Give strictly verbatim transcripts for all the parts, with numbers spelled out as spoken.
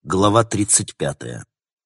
Глава тридцать пятая.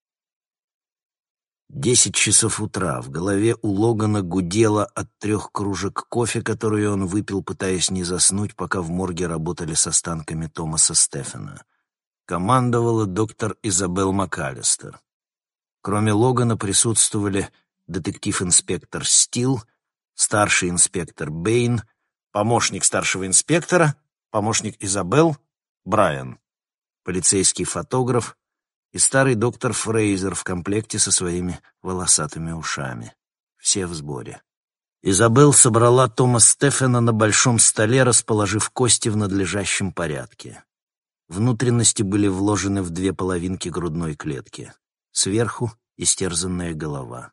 Десять часов утра. В голове у Логана гудело от трех кружек кофе, которые он выпил, пытаясь не заснуть, пока в морге работали с останками Томаса Стефена. Командовала доктор Изабелл МакАлистер. Кроме Логана присутствовали детектив-инспектор Стил, старший инспектор Бэйн, помощник старшего инспектора, помощник Изабелл, Брайан, полицейский фотограф и старый доктор Фрейзер в комплекте со своими волосатыми ушами. Все в сборе. Изабелл собрала Тома Стефена на большом столе, расположив кости в надлежащем порядке. Внутренности были вложены в две половинки грудной клетки. Сверху истерзанная голова.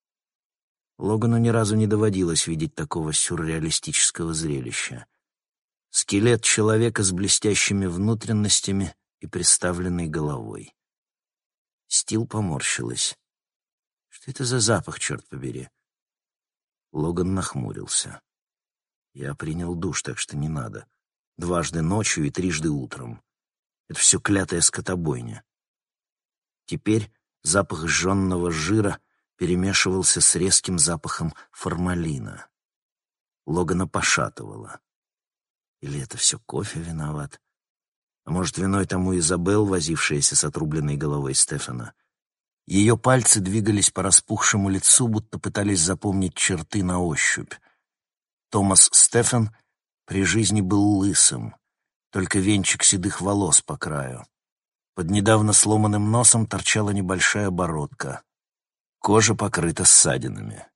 Логану ни разу не доводилось видеть такого сюрреалистического зрелища. Скелет человека с блестящими внутренностями и приставленной головой. Стил поморщилась. Что это за запах, черт побери? Логан нахмурился. Я принял душ, так что не надо. Дважды ночью и трижды утром. Это все клятая скотобойня. Теперь запах жженного жира перемешивался с резким запахом формалина. Логана пошатывало. Или это все кофе виноват? А может, виной тому Изабелл, возившаяся с отрубленной головой Стефена? Ее пальцы двигались по распухшему лицу, будто пытались запомнить черты на ощупь. Томас Стефен при жизни был лысым, только венчик седых волос по краю. Под недавно сломанным носом торчала небольшая бородка. Кожа покрыта ссадинами.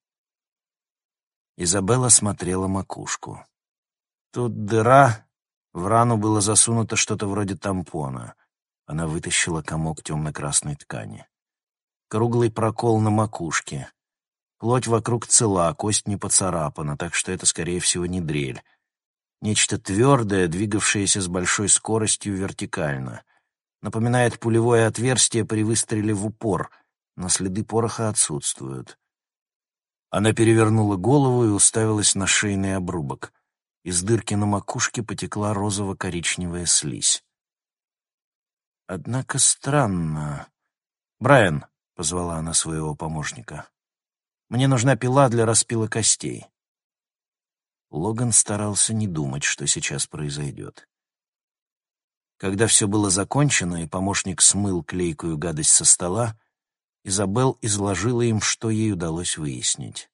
Изабелла смотрела макушку. Тут дыра, в рану было засунуто что-то вроде тампона. Она вытащила комок темно-красной ткани. Круглый прокол на макушке. Плоть вокруг цела, кость не поцарапана, так что это, скорее всего, не дрель. Нечто твердое, двигавшееся с большой скоростью вертикально. Напоминает пулевое отверстие при выстреле в упор, но следы пороха отсутствуют. Она перевернула голову и уставилась на шейный обрубок. Из дырки на макушке потекла розово-коричневая слизь. Однако странно. «Брайан», — позвала она своего помощника, — «мне нужна пила для распила костей». Логан старался не думать, что сейчас произойдет. Когда все было закончено, и помощник смыл клейкую гадость со стола, Изабелл изложила им, что ей удалось выяснить.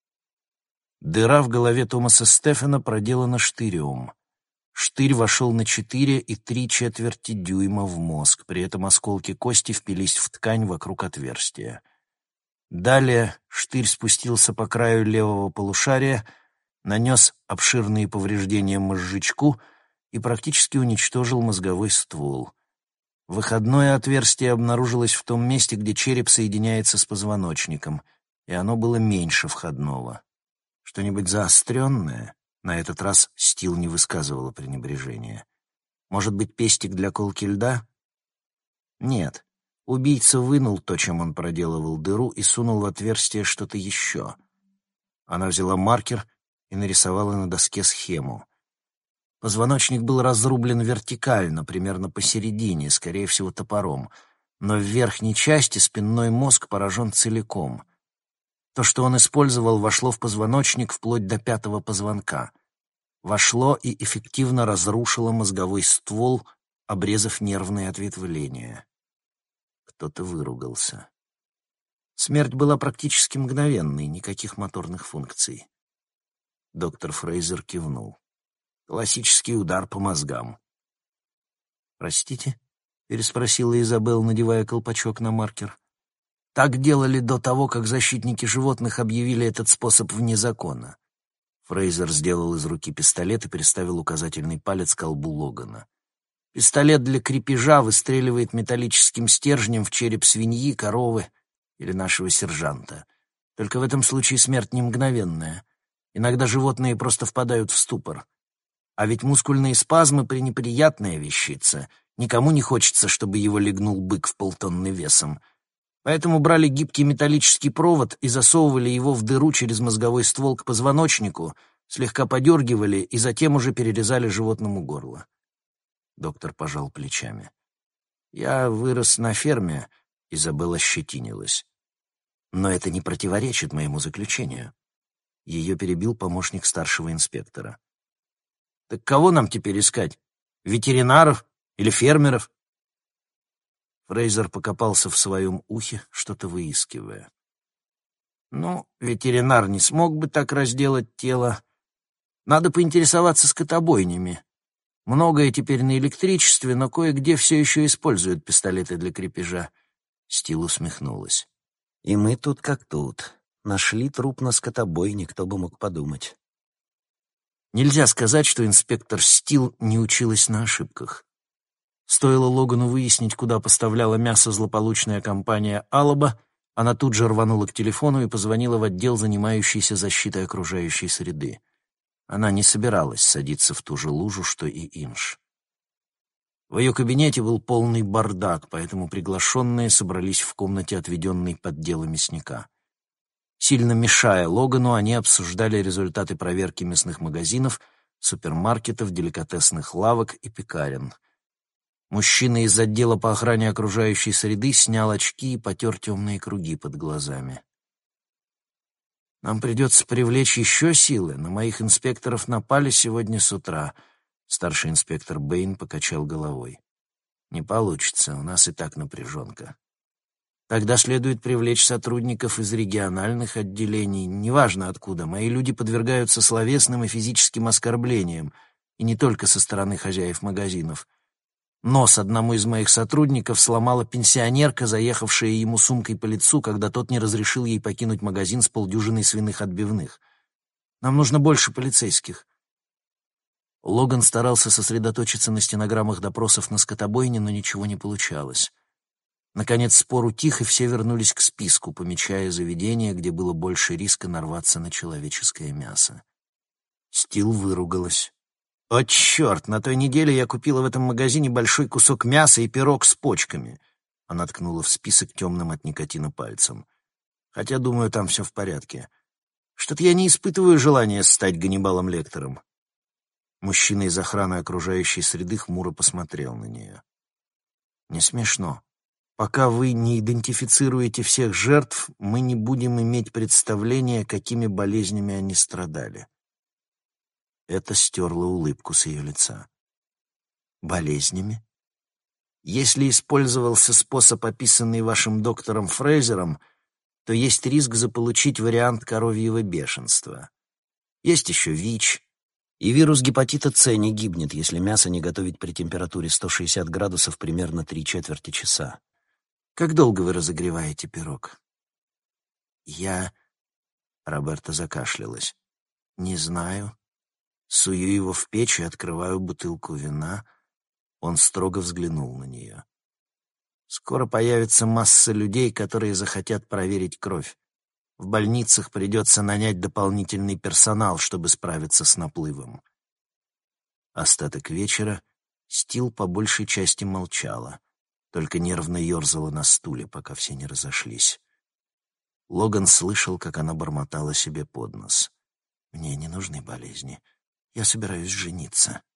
Дыра в голове Томаса Стефена проделана штырем. Штырь вошел на четыре и три четверти дюйма в мозг, при этом осколки кости впились в ткань вокруг отверстия. Далее штырь спустился по краю левого полушария, нанес обширные повреждения мозжечку и практически уничтожил мозговой ствол. Выходное отверстие обнаружилось в том месте, где череп соединяется с позвоночником, и оно было меньше входного. Что-нибудь заостренное? На этот раз Стил не высказывала пренебрежения. Может быть, пестик для колки льда? Нет. Убийца вынул то, чем он проделывал дыру, и сунул в отверстие что-то еще. Она взяла маркер и нарисовала на доске схему. Позвоночник был разрублен вертикально, примерно посередине, скорее всего, топором, но в верхней части спинной мозг поражен целиком. То, что он использовал, вошло в позвоночник вплоть до пятого позвонка. Вошло и эффективно разрушило мозговой ствол, обрезав нервные ответвления. Кто-то выругался. Смерть была практически мгновенной, никаких моторных функций. Доктор Фрейзер кивнул. Классический удар по мозгам. «Простите?» — переспросила Изабелл, надевая колпачок на маркер. «Так делали до того, как защитники животных объявили этот способ вне закона». Фрейзер сделал из руки пистолет и приставил указательный палец к колбу Логана. «Пистолет для крепежа выстреливает металлическим стержнем в череп свиньи, коровы или нашего сержанта. Только в этом случае смерть не мгновенная. Иногда животные просто впадают в ступор. А ведь мускульные спазмы — пренеприятная вещица. Никому не хочется, чтобы его легнул бык в полтонны весом. Поэтому брали гибкий металлический провод и засовывали его в дыру через мозговой ствол к позвоночнику, слегка подергивали и затем уже перерезали животному горло». Доктор пожал плечами. Я вырос на ферме, Изабелла щетинилась. Но это не противоречит моему заключению. Ее перебил помощник старшего инспектора. Так кого нам теперь искать? Ветеринаров или фермеров? Фрейзер покопался в своем ухе, что-то выискивая. Ну, ветеринар не смог бы так разделать тело. Надо поинтересоваться скотобойнями. Многое теперь на электричестве, но кое-где все еще используют пистолеты для крепежа. Стил усмехнулась. И мы тут как тут. Нашли труп на скотобойне, кто бы мог подумать. Нельзя сказать, что инспектор Стил не училась на ошибках. Стоило Логану выяснить, куда поставляла мясо злополучная компания «Алаба», она тут же рванула к телефону и позвонила в отдел, занимающийся защитой окружающей среды. Она не собиралась садиться в ту же лужу, что и Инж. В ее кабинете был полный бардак, поэтому приглашенные собрались в комнате, отведенной под дело мясника. Сильно мешая Логану, они обсуждали результаты проверки мясных магазинов, супермаркетов, деликатесных лавок и пекарен. Мужчина из отдела по охране окружающей среды снял очки и потер темные круги под глазами. «Нам придется привлечь еще силы. На моих инспекторов напали сегодня с утра». Старший инспектор Бэйн покачал головой. «Не получится, у нас и так напряженка. Тогда следует привлечь сотрудников из региональных отделений. Неважно откуда, мои люди подвергаются словесным и физическим оскорблениям, и не только со стороны хозяев магазинов. Нос одному из моих сотрудников сломала пенсионерка, заехавшая ему сумкой по лицу, когда тот не разрешил ей покинуть магазин с полдюжиной свиных отбивных. Нам нужно больше полицейских». Логан старался сосредоточиться на стенограммах допросов на скотобойне, но ничего не получалось. Наконец спор утих, и все вернулись к списку, помечая заведения, где было больше риска нарваться на человеческое мясо. Стил выругалась. «О, черт! На той неделе я купила в этом магазине большой кусок мяса и пирог с почками». Она ткнула в список темным от никотина пальцем. «Хотя, думаю, там все в порядке. Что-то я не испытываю желания стать Ганнибалом Лектором». Мужчина из охраны окружающей среды хмуро посмотрел на нее. «Не смешно. Пока вы не идентифицируете всех жертв, мы не будем иметь представления, какими болезнями они страдали». Это стерло улыбку с ее лица. «Болезнями? Если использовался способ, описанный вашим доктором Фрейзером, то есть риск заполучить вариант коровьего бешенства. Есть еще ВИЧ, и вирус гепатита С не гибнет, если мясо не готовить при температуре сто шестьдесят градусов примерно три четверти часа. Как долго вы разогреваете пирог?» «Я...» — Роберта закашлялась. «Не знаю. Сую его в печь и открываю бутылку вина». Он строго взглянул на нее. «Скоро появится масса людей, которые захотят проверить кровь. В больницах придется нанять дополнительный персонал, чтобы справиться с наплывом». Остаток вечера Стил по большей части молчала, только нервно ерзала на стуле, пока все не разошлись. Логан слышал, как она бормотала себе под нос. «Мне не нужны болезни. Я собираюсь жениться».